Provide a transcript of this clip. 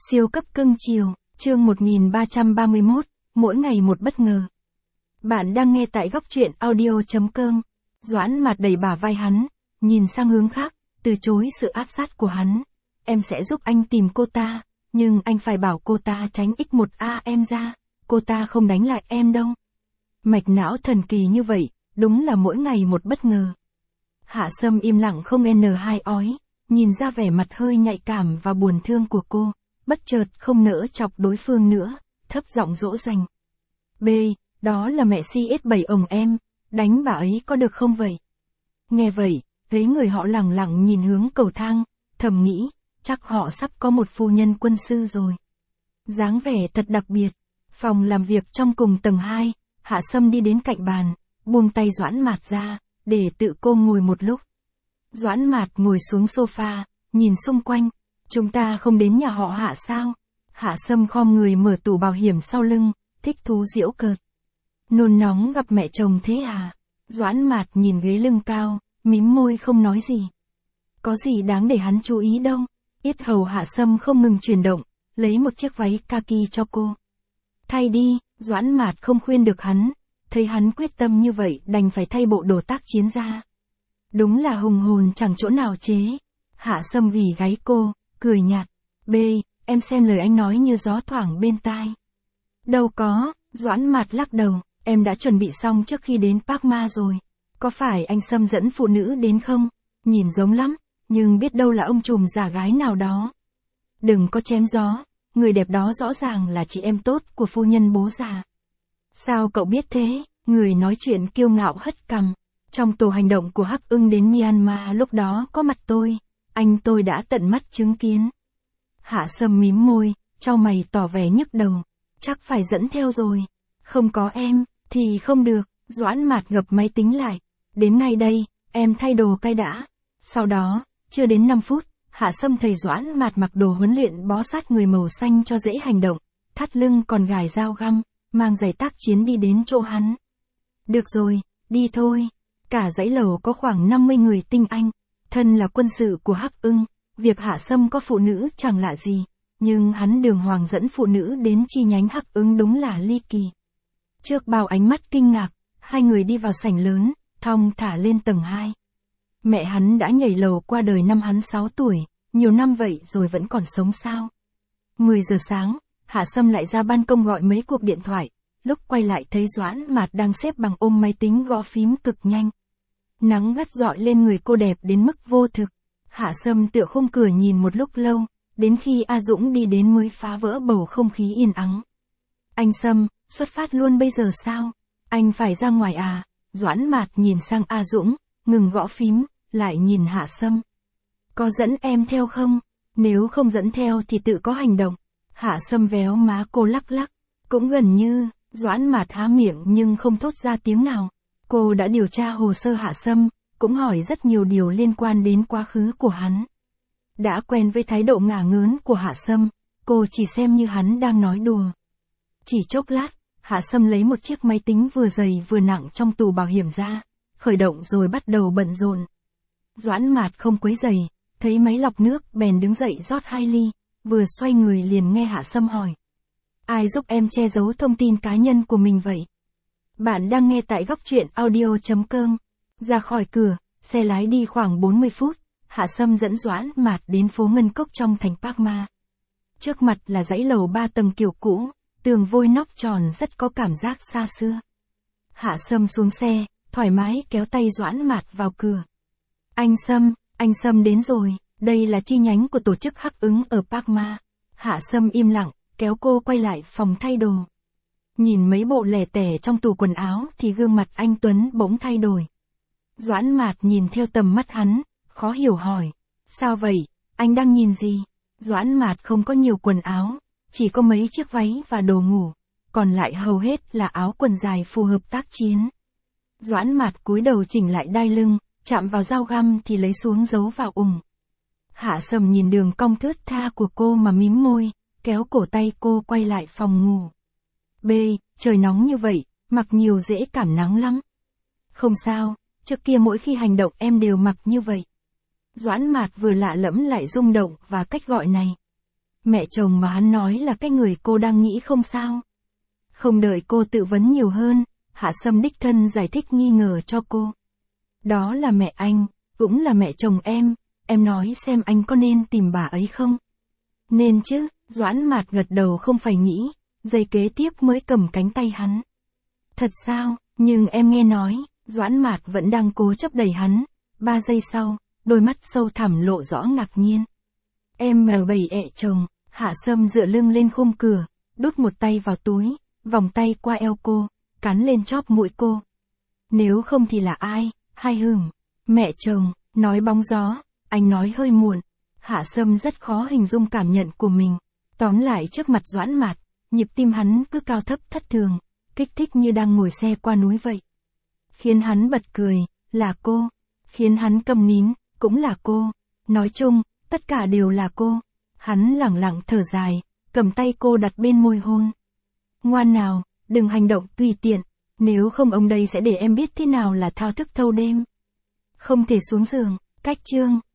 Siêu cấp cưng chiều, chương 1331, mỗi ngày một bất ngờ. Bạn đang nghe tại góc truyện audio.com. Doãn Mạt đẩy bả vai hắn, nhìn sang hướng khác, từ chối sự áp sát của hắn. Em sẽ giúp anh tìm cô ta, nhưng anh phải bảo cô ta tránh X1A em ra, cô ta không đánh lại em đâu. Mạch não thần kỳ như vậy, đúng là mỗi ngày một bất ngờ. Hạ Sâm im lặng không n2 ói, nhìn ra vẻ mặt hơi nhạy cảm và buồn thương của cô, bất chợt không nỡ chọc đối phương nữa, thấp giọng dỗ dành. B, đó là mẹ CS7 ổng em, đánh bà ấy có được không vậy? Nghe vậy, thấy người họ lẳng lặng nhìn hướng cầu thang, thầm nghĩ, chắc họ sắp có một phu nhân quân sư rồi. Dáng vẻ thật đặc biệt, phòng làm việc trong cùng tầng 2, Hạ Sâm đi đến cạnh bàn, buông tay Doãn Mạt ra, để tự cô ngồi một lúc. Doãn Mạt ngồi xuống sofa, nhìn xung quanh, chúng ta không đến nhà họ Hạ sao? Hạ Sâm khom người mở tủ bảo hiểm sau lưng, thích thú giễu cợt. Nôn nóng gặp mẹ chồng thế à? Doãn Mạt nhìn ghế lưng cao, mím môi không nói gì. Có gì đáng để hắn chú ý đâu. Yết hầu Hạ Sâm không ngừng chuyển động, lấy một chiếc váy kaki cho cô. Thay đi, Doãn Mạt không khuyên được hắn, thấy hắn quyết tâm như vậy đành phải thay bộ đồ tác chiến ra. Đúng là hùng hồn chẳng chỗ nào chế. Hạ Sâm ghì gáy cô, cười nhạt. B, em xem lời anh nói như gió thoảng bên tai. Đâu có, Doãn Mạt lắc đầu, em đã chuẩn bị xong trước khi đến Park Ma rồi. Có phải anh Sâm dẫn phụ nữ đến không? Nhìn giống lắm, nhưng biết đâu là ông trùm giả gái nào đó. Đừng có chém gió, người đẹp đó rõ ràng là chị em tốt của phu nhân bố già. Sao cậu biết thế? Người nói chuyện kiêu ngạo hất cằm. Trong tổ hành động của Hắc Ưng đến Myanmar lúc đó có mặt tôi, anh tôi đã tận mắt chứng kiến. Hạ Sâm mím môi, chau mày tỏ vẻ nhức đầu. Chắc phải dẫn theo rồi. Không có em, thì không được. Doãn Mạt gập máy tính lại. Đến ngay đây, em thay đồ cái đã. Sau đó, chưa đến 5 phút, Hạ Sâm thấy Doãn Mạt mặc đồ huấn luyện bó sát người màu xanh cho dễ hành động, thắt lưng còn gài dao găm, mang giày tác chiến đi đến chỗ hắn. Được rồi, đi thôi. Cả dãy lầu có khoảng 50 người tinh anh, thân là quân sự của Hắc Ưng, việc Hạ Sâm có phụ nữ chẳng lạ gì, nhưng hắn đường hoàng dẫn phụ nữ đến chi nhánh Hắc Ưng đúng là ly kỳ. Trước bao ánh mắt kinh ngạc, hai người đi vào sảnh lớn, thong thả lên tầng 2. Mẹ hắn đã nhảy lầu qua đời năm hắn 6 tuổi, nhiều năm vậy rồi vẫn còn sống sao? 10 giờ sáng, Hạ Sâm lại ra ban công gọi mấy cuộc điện thoại, lúc quay lại thấy Doãn Mạt đang xếp bằng ôm máy tính gõ phím cực nhanh. Nắng gắt rọi lên người cô đẹp đến mức vô thực. Hạ Sâm tựa khung cửa nhìn một lúc lâu, đến khi A Dũng đi đến mới phá vỡ bầu không khí yên ắng. Anh Sâm, xuất phát luôn bây giờ sao? Anh phải ra ngoài à? Doãn Mạt nhìn sang A Dũng, ngừng gõ phím, lại nhìn Hạ Sâm. Có dẫn em theo không? Nếu không dẫn theo thì tự có hành động. Hạ Sâm véo má cô lắc lắc. Cũng gần như, Doãn Mạt há miệng nhưng không thốt ra tiếng nào. Cô đã điều tra hồ sơ Hạ Sâm, cũng hỏi rất nhiều điều liên quan đến quá khứ của hắn. Đã quen với thái độ ngả ngớn của Hạ Sâm, cô chỉ xem như hắn đang nói đùa. Chỉ chốc lát, Hạ Sâm lấy một chiếc máy tính vừa dày vừa nặng trong tủ bảo hiểm ra, khởi động rồi bắt đầu bận rộn. Doãn Mạt không quấy rầy, thấy máy lọc nước bèn đứng dậy rót 2 ly, vừa xoay người liền nghe Hạ Sâm hỏi. Ai giúp em che giấu thông tin cá nhân của mình vậy? Bạn đang nghe tại góc truyện audio.com. Ra khỏi cửa, xe lái đi khoảng 40 phút, Hạ Sâm dẫn Doãn Mạt đến phố Ngân Cốc trong thành Park Ma. Trước mặt là dãy lầu 3 tầng kiểu cũ, tường vôi nóc tròn rất có cảm giác xa xưa. Hạ Sâm xuống xe, thoải mái kéo tay Doãn Mạt vào cửa. Anh Sâm đến rồi, đây là chi nhánh của tổ chức Hắc Ưng ở Park Ma. Hạ Sâm im lặng, kéo cô quay lại phòng thay đồ. Nhìn mấy bộ lẻ tẻ trong tủ quần áo thì gương mặt anh Tuấn bỗng thay đổi. Doãn Mạt nhìn theo tầm mắt hắn, khó hiểu hỏi. Sao vậy, anh đang nhìn gì? Doãn Mạt không có nhiều quần áo, chỉ có mấy chiếc váy và đồ ngủ, còn lại hầu hết là áo quần dài phù hợp tác chiến. Doãn Mạt cúi đầu chỉnh lại đai lưng, chạm vào dao găm thì lấy xuống giấu vào ủng. Hạ Sâm nhìn đường cong thướt tha của cô mà mím môi, kéo cổ tay cô quay lại phòng ngủ. B, trời nóng như vậy, mặc nhiều dễ cảm nắng lắm. Không sao, trước kia mỗi khi hành động em đều mặc như vậy. Doãn Mạt vừa lạ lẫm lại rung động và cách gọi này. Mẹ chồng mà hắn nói là cái người cô đang nghĩ không sao. Không đợi cô tự vấn nhiều hơn, Hạ Sâm đích thân giải thích nghi ngờ cho cô. Đó là mẹ anh, cũng là mẹ chồng em nói xem anh có nên tìm bà ấy không? Nên chứ, Doãn Mạt gật đầu không phải nghĩ, giây kế tiếp mới cầm cánh tay hắn. Thật sao, nhưng em nghe nói, Doãn Mạt vẫn đang cố chấp đẩy hắn. 3 giây sau, đôi mắt sâu thẳm lộ rõ ngạc nhiên. Em M7 chồng, Hạ Sâm dựa lưng lên khung cửa, đút một tay vào túi, vòng tay qua eo cô, cắn lên chóp mũi cô. Nếu không thì là ai, hay mẹ chồng, nói bóng gió, anh nói hơi muộn. Hạ Sâm rất khó hình dung cảm nhận của mình. Tóm lại trước mặt Doãn Mạt, nhịp tim hắn cứ cao thấp thất thường, kích thích như đang ngồi xe qua núi vậy. Khiến hắn bật cười, là cô. Khiến hắn câm nín, cũng là cô. Nói chung, tất cả đều là cô. Hắn lẳng lặng thở dài, cầm tay cô đặt bên môi hôn. Ngoan nào, đừng hành động tùy tiện, nếu không ông đây sẽ để em biết thế nào là thao thức thâu đêm. Không thể xuống giường, cách chương.